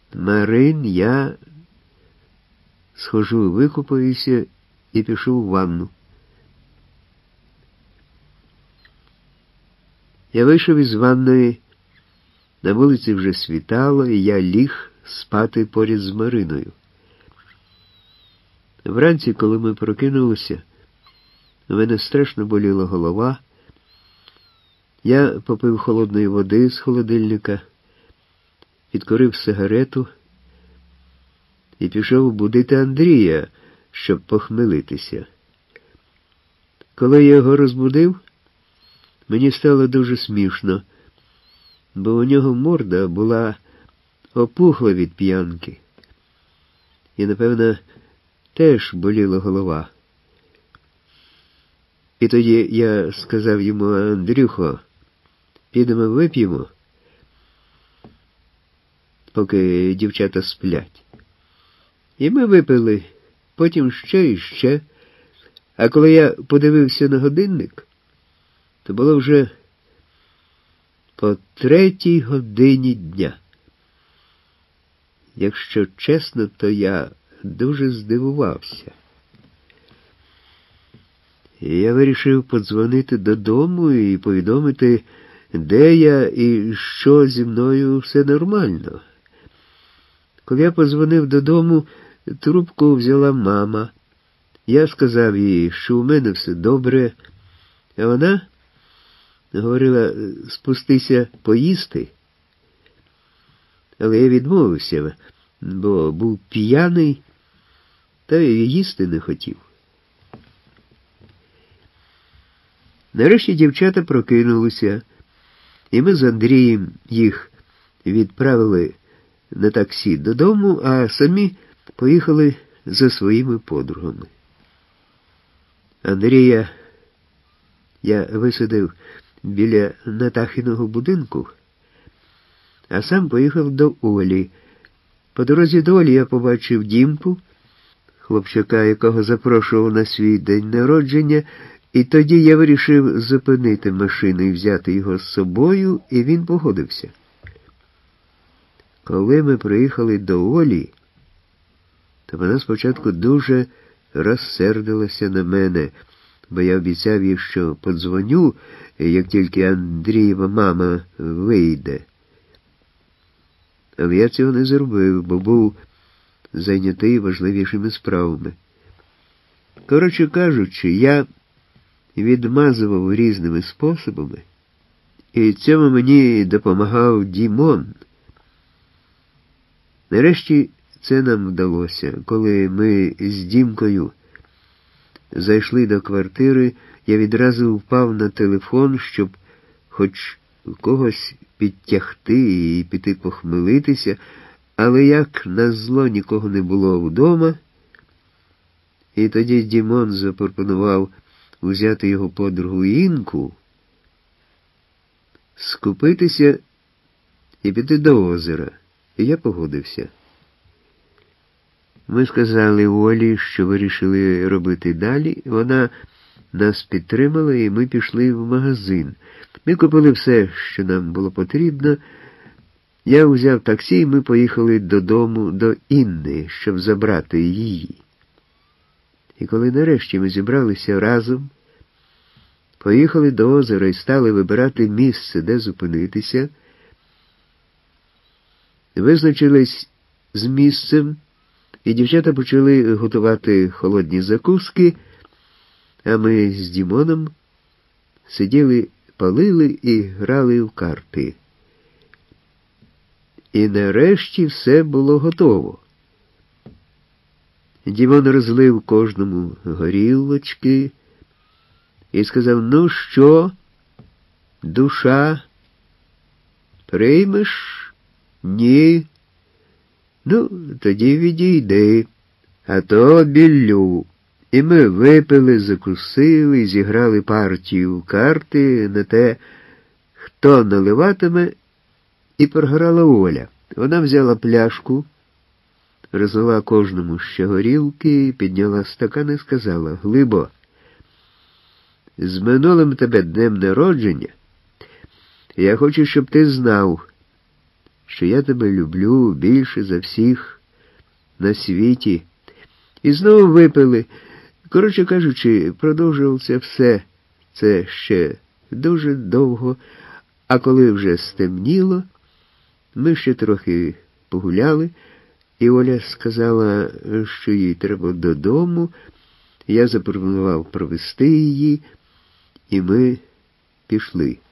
Марин, я схожу, викупаюся і пішов у ванну. Я вийшов із ванної, на вулиці вже світало, і я ліг спати поряд з Мариною. Вранці, коли ми прокинулися, у мене страшно боліла голова. Я попив холодної води з холодильника, підкурив сигарету і пішов будити Андрія, щоб похмелитися. Коли я його розбудив, мені стало дуже смішно, бо у нього морда була опухла від п'янки. І, напевно, теж боліла голова. І тоді я сказав йому: Андрюхо, підемо вип'ємо, поки дівчата сплять. І ми випили, потім ще і ще. А коли я подивився на годинник, то було вже по 3 годині дня. Якщо чесно, то я дуже здивувався. І я вирішив подзвонити додому і повідомити, де я і що зі мною все нормально. Коли я подзвонив додому, трубку взяла мама. Я сказав їй, що у мене все добре, а вона говорила: спустися поїсти. Але я відмовився, бо був п'яний, та й їсти не хотів. Нарешті дівчата прокинулися, і ми з Андрієм їх відправили на таксі додому, а самі поїхали за своїми подругами. Андрія я висадив біля Натахиного будинку, а сам поїхав до Олі. По дорозі до Олі я побачив Дімку, хлопчака, якого запрошував на свій день народження, і тоді я вирішив зупинити машину і взяти його з собою, і він погодився. Коли ми приїхали до Олі, то вона спочатку дуже розсердилася на мене, бо я обіцяв їй, що подзвоню, як тільки Андрієва мама вийде. Але я цього не зробив, бо був зайнятий важливішими справами. Коротше кажучи, я відмазував різними способами, і цьому мені допомагав Дімон. Нарешті це нам вдалося. Коли ми з Дімкою зайшли до квартири, я відразу впав на телефон, щоб хоч когось підтягти і піти похмелитися, але як назло нікого не було вдома, і тоді Дімон запропонував взяти його подругу Інку, скупитися і піти до озера. І я погодився. Ми сказали Олі, що вирішили робити далі. Вона нас підтримала, і ми пішли в магазин. Ми купили все, що нам було потрібно. Я взяв таксі, і ми поїхали додому до Інни, щоб забрати її. І коли нарешті ми зібралися разом, поїхали до озера і стали вибирати місце, де зупинитися, визначились з місцем, і дівчата почали готувати холодні закуски, а ми з Дімоном сиділи, палили і грали в карти. І нарешті все було готово. Дімон розлив кожному горілочки і сказав: ну що, душа, приймеш? Ні. Ну, тоді відійди, а то біллю. І ми випили, закусили, зіграли партію в карти на те, хто наливатиме, і програла Оля. Вона взяла пляшку, розлила кожному ще горілки, підняла стакан і сказала: Глибо, з минулим тебе днем народження я хочу, щоб ти знав, що я тебе люблю більше за всіх на світі. І знову випили. Коротше кажучи, продовжувалося все це ще дуже довго, а коли вже стемніло, ми ще трохи погуляли, і Оля сказала, що їй треба додому. Я запропонував провести її, і ми пішли.